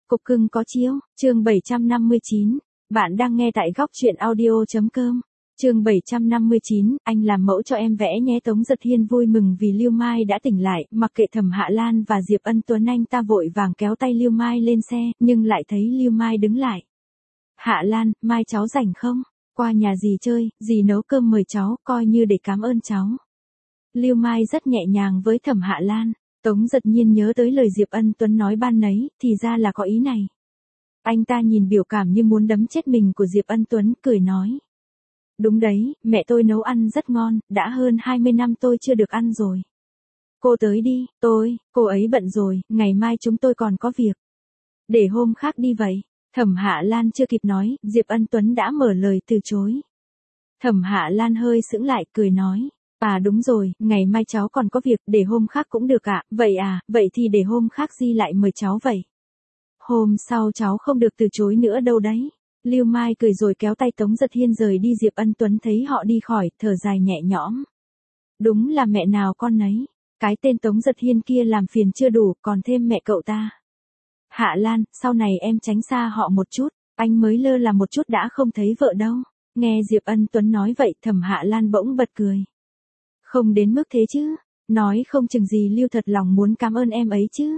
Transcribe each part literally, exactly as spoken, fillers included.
Cục cưng có chiếu, chương bảy trăm năm mươi chín. Bạn đang nghe tại góc truyện audio.com. Chương bảy trăm năm mươi chín, anh làm mẫu cho em vẽ nhé. Tống Giật Hiên vui mừng vì Lưu Mai đã tỉnh lại, mặc kệ Thẩm Hạ Lan và Diệp Ân Tuấn, anh ta vội vàng kéo tay Lưu Mai lên xe, nhưng lại thấy Lưu Mai đứng lại. Hạ Lan, mai cháu rảnh không? Qua nhà dì chơi, dì nấu cơm mời cháu, coi như để cảm ơn cháu. Lưu Mai rất nhẹ nhàng với Thẩm Hạ Lan. Tống Giật Nhiên nhớ tới lời Diệp Ân Tuấn nói ban nấy, thì ra là có ý này. Anh ta nhìn biểu cảm như muốn đấm chết mình của Diệp Ân Tuấn, cười nói. Đúng đấy, mẹ tôi nấu ăn rất ngon, đã hơn hai mươi năm tôi chưa được ăn rồi. Cô tới đi, tôi, cô ấy bận rồi, ngày mai chúng tôi còn có việc. Để hôm khác đi vậy. Thẩm Hạ Lan chưa kịp nói, Diệp Ân Tuấn đã mở lời từ chối. Thẩm Hạ Lan hơi sững lại, cười nói. À đúng rồi, ngày mai cháu còn có việc, để hôm khác cũng được ạ. À? Vậy à, vậy thì để hôm khác Di lại mời cháu vậy. Hôm sau cháu không được từ chối nữa đâu đấy. Lưu Mai cười rồi kéo tay Tống Giật Hiên rời đi. Diệp Ân Tuấn thấy họ đi khỏi, thở dài nhẹ nhõm. Đúng là mẹ nào con nấy. Cái tên Tống Giật Hiên kia làm phiền chưa đủ, còn thêm mẹ cậu ta. Hạ Lan, sau này em tránh xa họ một chút, anh mới lơ là một chút đã không thấy vợ đâu. Nghe Diệp Ân Tuấn nói vậy, Thẩm Hạ Lan bỗng bật cười. Không đến mức thế chứ, nói không chừng gì Lưu thật lòng muốn cảm ơn em ấy chứ.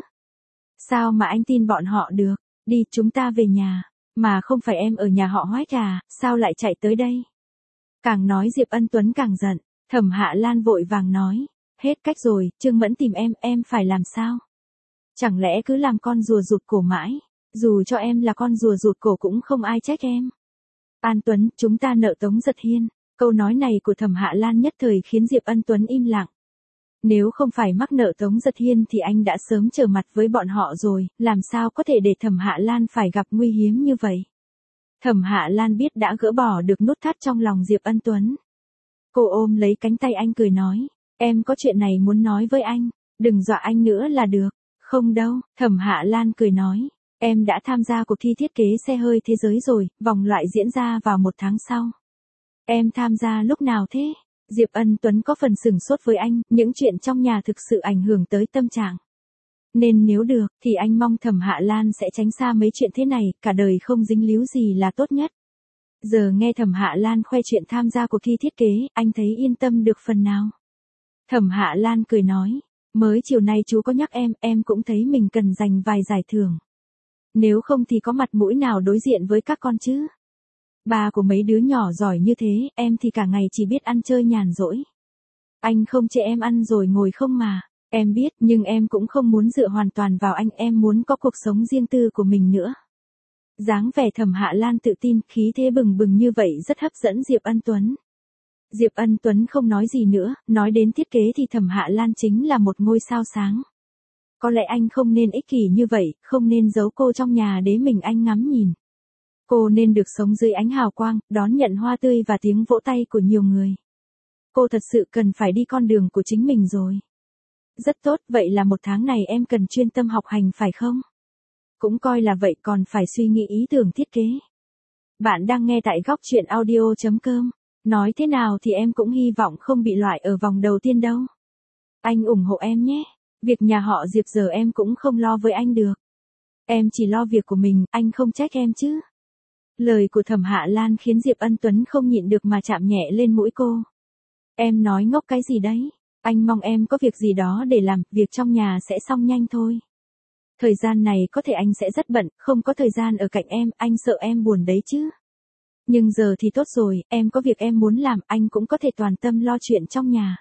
Sao mà anh tin bọn họ được, đi chúng ta về nhà, mà không phải em ở nhà họ Hoách à, sao lại chạy tới đây. Càng nói Diệp Ân Tuấn càng giận, Thẩm Hạ Lan vội vàng nói, hết cách rồi, Trương Mẫn tìm em, em phải làm sao? Chẳng lẽ cứ làm con rùa rụt cổ mãi, dù cho em là con rùa rụt cổ cũng không ai trách em. An Tuấn, chúng ta nợ Tống Giật Hiên. Câu nói này của Thẩm Hạ Lan nhất thời khiến Diệp Ân Tuấn im lặng. Nếu không phải mắc nợ Tống Giật Hiên thì anh đã sớm trở mặt với bọn họ rồi, làm sao có thể để Thẩm Hạ Lan phải gặp nguy hiểm như vậy. Thẩm Hạ Lan biết đã gỡ bỏ được nút thắt trong lòng Diệp Ân Tuấn. Cô ôm lấy cánh tay anh cười nói, em có chuyện này muốn nói với anh, đừng dọa anh nữa là được. Không đâu, Thẩm Hạ Lan cười nói, em đã tham gia cuộc thi thiết kế xe hơi thế giới rồi, vòng loại diễn ra vào một tháng sau. Em tham gia lúc nào thế? Diệp Ân Tuấn có phần sửng sốt với anh, những chuyện trong nhà thực sự ảnh hưởng tới tâm trạng. Nên nếu được, thì anh mong Thẩm Hạ Lan sẽ tránh xa mấy chuyện thế này, cả đời không dính líu gì là tốt nhất. Giờ nghe Thẩm Hạ Lan khoe chuyện tham gia cuộc thi thiết kế, anh thấy yên tâm được phần nào. Thẩm Hạ Lan cười nói, mới chiều nay chú có nhắc em, em cũng thấy mình cần giành vài giải thưởng. Nếu không thì có mặt mũi nào đối diện với các con chứ? Ba của mấy đứa nhỏ giỏi như thế, em thì cả ngày chỉ biết ăn chơi nhàn rỗi. Anh không chê em ăn rồi ngồi không mà, em biết, nhưng em cũng không muốn dựa hoàn toàn vào anh, em muốn có cuộc sống riêng tư của mình nữa. Dáng vẻ Thẩm Hạ Lan tự tin, khí thế bừng bừng như vậy rất hấp dẫn Diệp Ân Tuấn. Diệp Ân Tuấn không nói gì nữa, nói đến thiết kế thì Thẩm Hạ Lan chính là một ngôi sao sáng. Có lẽ anh không nên ích kỷ như vậy, không nên giấu cô trong nhà để mình anh ngắm nhìn. Cô nên được sống dưới ánh hào quang, đón nhận hoa tươi và tiếng vỗ tay của nhiều người. Cô thật sự cần phải đi con đường của chính mình rồi. Rất tốt, vậy là một tháng này em cần chuyên tâm học hành phải không? Cũng coi là vậy, còn phải suy nghĩ ý tưởng thiết kế. Bạn đang nghe tại góc truyện audio.com. Nói thế nào thì em cũng hy vọng không bị loại ở vòng đầu tiên đâu. Anh ủng hộ em nhé. Việc nhà họ Diệp giờ em cũng không lo với anh được. Em chỉ lo việc của mình, anh không trách em chứ. Lời của Thẩm Hạ Lan khiến Diệp Ân Tuấn không nhịn được mà chạm nhẹ lên mũi cô. Em nói ngốc cái gì đấy? Anh mong em có việc gì đó để làm, việc trong nhà sẽ xong nhanh thôi. Thời gian này có thể anh sẽ rất bận, không có thời gian ở cạnh em, anh sợ em buồn đấy chứ. Nhưng giờ thì tốt rồi, em có việc em muốn làm, anh cũng có thể toàn tâm lo chuyện trong nhà.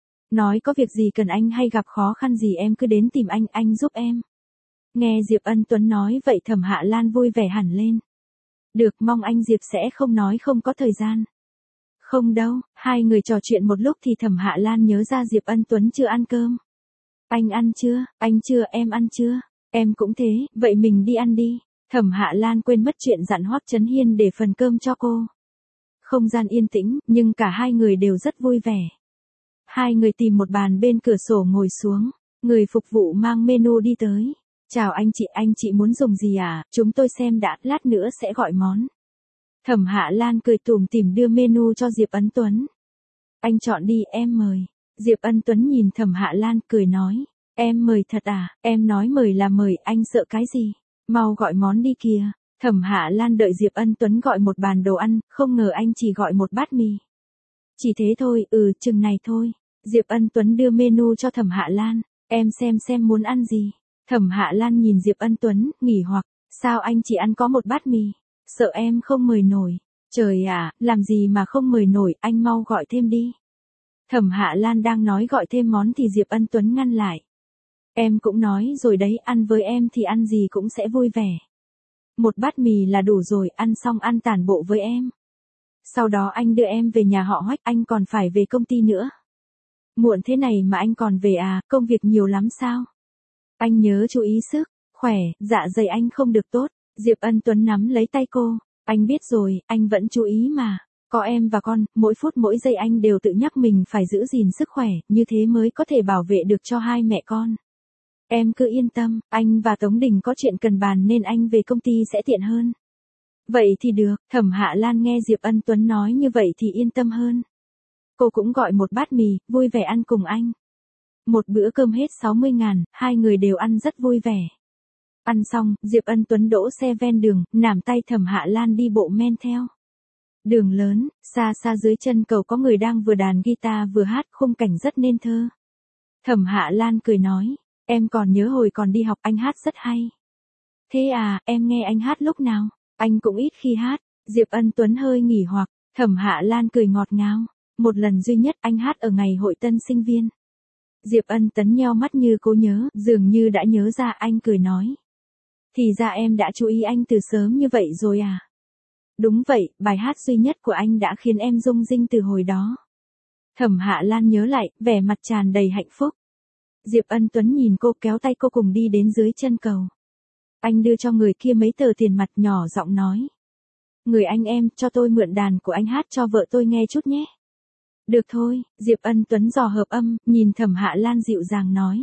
Nói có việc gì cần anh hay gặp khó khăn gì em cứ đến tìm anh, anh giúp em. Nghe Diệp Ân Tuấn nói vậy Thẩm Hạ Lan vui vẻ hẳn lên. Được, mong anh Diệp sẽ không nói không có thời gian. Không đâu, hai người trò chuyện một lúc thì Thẩm Hạ Lan nhớ ra Diệp Ân Tuấn chưa ăn cơm. Anh ăn chưa, anh chưa, em ăn chưa, em cũng thế, vậy mình đi ăn đi. Thẩm Hạ Lan quên mất chuyện dặn Hoắc Chấn Hiên để phần cơm cho cô. Không gian yên tĩnh, nhưng cả hai người đều rất vui vẻ. Hai người tìm một bàn bên cửa sổ ngồi xuống, người phục vụ mang menu đi tới. Chào anh chị, anh chị muốn dùng gì à, chúng tôi xem đã, lát nữa sẽ gọi món. Thẩm Hạ Lan cười tủm tỉm đưa menu cho Diệp Ân Tuấn. Anh chọn đi, em mời. Diệp Ân Tuấn nhìn Thẩm Hạ Lan cười nói, em mời thật à, em nói mời là mời, anh sợ cái gì? Mau gọi món đi kìa. Thẩm Hạ Lan đợi Diệp Ân Tuấn gọi một bàn đồ ăn, không ngờ anh chỉ gọi một bát mì. Chỉ thế thôi, ừ, chừng này thôi. Diệp Ân Tuấn đưa menu cho Thẩm Hạ Lan, em xem xem muốn ăn gì. Thẩm Hạ Lan nhìn Diệp Ân Tuấn, nghỉ hoặc, sao anh chỉ ăn có một bát mì, sợ em không mời nổi. Trời ạ, làm gì mà không mời nổi, anh mau gọi thêm đi. Thẩm Hạ Lan đang nói gọi thêm món thì Diệp Ân Tuấn ngăn lại. Em cũng nói rồi đấy, ăn với em thì ăn gì cũng sẽ vui vẻ. Một bát mì là đủ rồi, ăn xong ăn tản bộ với em. Sau đó anh đưa em về nhà họ Hoách, anh còn phải về công ty nữa. Muộn thế này mà anh còn về à, công việc nhiều lắm sao? Anh nhớ chú ý sức, khỏe, dạ dày anh không được tốt. Diệp Ân Tuấn nắm lấy tay cô, anh biết rồi, anh vẫn chú ý mà. Có em và con, mỗi phút mỗi giây anh đều tự nhắc mình phải giữ gìn sức khỏe, như thế mới có thể bảo vệ được cho hai mẹ con. Em cứ yên tâm, anh và Tống Đình có chuyện cần bàn nên anh về công ty sẽ tiện hơn. Vậy thì được, Thẩm Hạ Lan nghe Diệp Ân Tuấn nói như vậy thì yên tâm hơn. Cô cũng gọi một bát mì, vui vẻ ăn cùng anh. Một bữa cơm hết sáu mươi ngàn, hai người đều ăn rất vui vẻ. Ăn xong, Diệp Ân Tuấn đỗ xe ven đường, nắm tay Thẩm Hạ Lan đi bộ men theo. Đường lớn, xa xa dưới chân cầu có người đang vừa đàn guitar vừa hát, khung cảnh rất nên thơ. Thẩm Hạ Lan cười nói, em còn nhớ hồi còn đi học anh hát rất hay. Thế à, em nghe anh hát lúc nào? Anh cũng ít khi hát. Diệp Ân Tuấn hơi nghỉ hoặc, Thẩm Hạ Lan cười ngọt ngào. Một lần duy nhất anh hát ở ngày hội tân sinh viên. Diệp Ân Tuấn nheo mắt như cố nhớ, dường như đã nhớ ra, anh cười nói. Thì ra em đã chú ý anh từ sớm như vậy rồi à? Đúng vậy, bài hát duy nhất của anh đã khiến em rung rinh từ hồi đó. Thẩm Hạ Lan nhớ lại, vẻ mặt tràn đầy hạnh phúc. Diệp Ân Tuấn nhìn cô, kéo tay cô cùng đi đến dưới chân cầu. Anh đưa cho người kia mấy tờ tiền mặt, nhỏ giọng nói. Người anh em, cho tôi mượn đàn của anh hát cho vợ tôi nghe chút nhé. Được thôi, Diệp Ân Tuấn dò hợp âm, nhìn Thẩm Hạ Lan dịu dàng nói.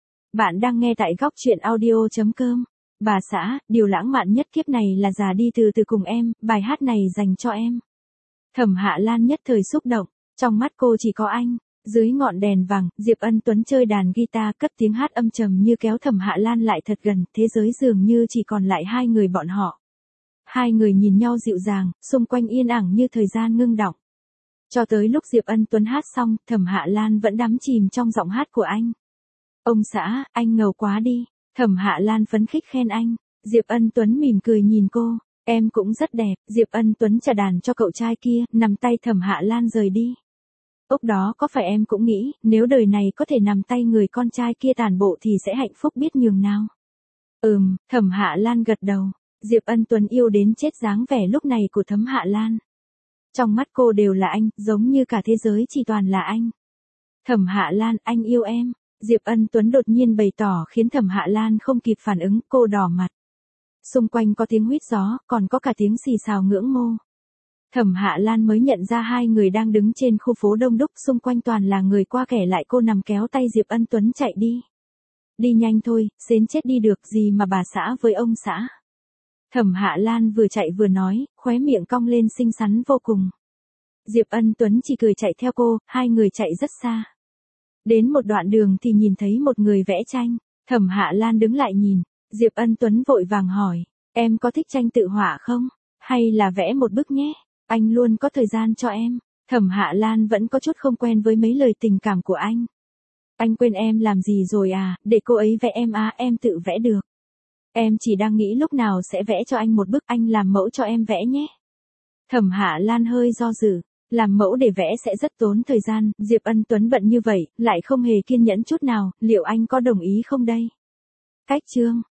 Bạn đang nghe tại góc truyện audio chấm com. Bà xã, điều lãng mạn nhất kiếp này là già đi từ từ cùng em, bài hát này dành cho em. Thẩm Hạ Lan nhất thời xúc động, trong mắt cô chỉ có anh. Dưới ngọn đèn vàng, Diệp Ân Tuấn chơi đàn guitar, cất tiếng hát âm trầm như kéo Thẩm Hạ Lan lại thật gần, thế giới dường như chỉ còn lại hai người bọn họ. Hai người nhìn nhau dịu dàng, xung quanh yên ắng như thời gian ngưng đọng. Cho tới lúc Diệp Ân Tuấn hát xong, Thẩm Hạ Lan vẫn đắm chìm trong giọng hát của anh. Ông xã, anh ngầu quá đi. Thẩm Hạ Lan phấn khích khen anh. Diệp Ân Tuấn mỉm cười nhìn cô. Em cũng rất đẹp. Diệp Ân Tuấn trả đàn cho cậu trai kia, nắm tay Thẩm Hạ Lan rời đi. Lúc đó có phải em cũng nghĩ, nếu đời này có thể nắm tay người con trai kia tản bộ thì sẽ hạnh phúc biết nhường nào. Ừm, Thẩm Hạ Lan gật đầu. Diệp Ân Tuấn yêu đến chết dáng vẻ lúc này của Thẩm Hạ Lan. Trong mắt cô đều là anh, giống như cả thế giới chỉ toàn là anh. Thẩm Hạ Lan, anh yêu em. Diệp Ân Tuấn đột nhiên bày tỏ khiến Thẩm Hạ Lan không kịp phản ứng, cô đỏ mặt. Xung quanh có tiếng huýt gió, còn có cả tiếng xì xào ngưỡng mộ. Thẩm Hạ Lan mới nhận ra hai người đang đứng trên khu phố đông đúc, xung quanh toàn là người qua kẻ lại, cô nằm kéo tay Diệp Ân Tuấn chạy đi. Đi nhanh thôi, xến chết đi được gì mà bà xã với ông xã. Thẩm Hạ Lan vừa chạy vừa nói, khóe miệng cong lên xinh xắn vô cùng. Diệp Ân Tuấn chỉ cười chạy theo cô, hai người chạy rất xa. Đến một đoạn đường thì nhìn thấy một người vẽ tranh. Thẩm Hạ Lan đứng lại nhìn. Diệp Ân Tuấn vội vàng hỏi, em có thích tranh tự họa không? Hay là vẽ một bức nhé? Anh luôn có thời gian cho em. Thẩm Hạ Lan vẫn có chút không quen với mấy lời tình cảm của anh. Anh quên em làm gì rồi à, để cô ấy vẽ em à, em tự vẽ được. Em chỉ đang nghĩ lúc nào sẽ vẽ cho anh một bức, anh làm mẫu cho em vẽ nhé. Thẩm Hạ Lan hơi do dự. Làm mẫu để vẽ sẽ rất tốn thời gian, Diệp Ân Tuấn bận như vậy, lại không hề kiên nhẫn chút nào, liệu anh có đồng ý không đây? Cách chương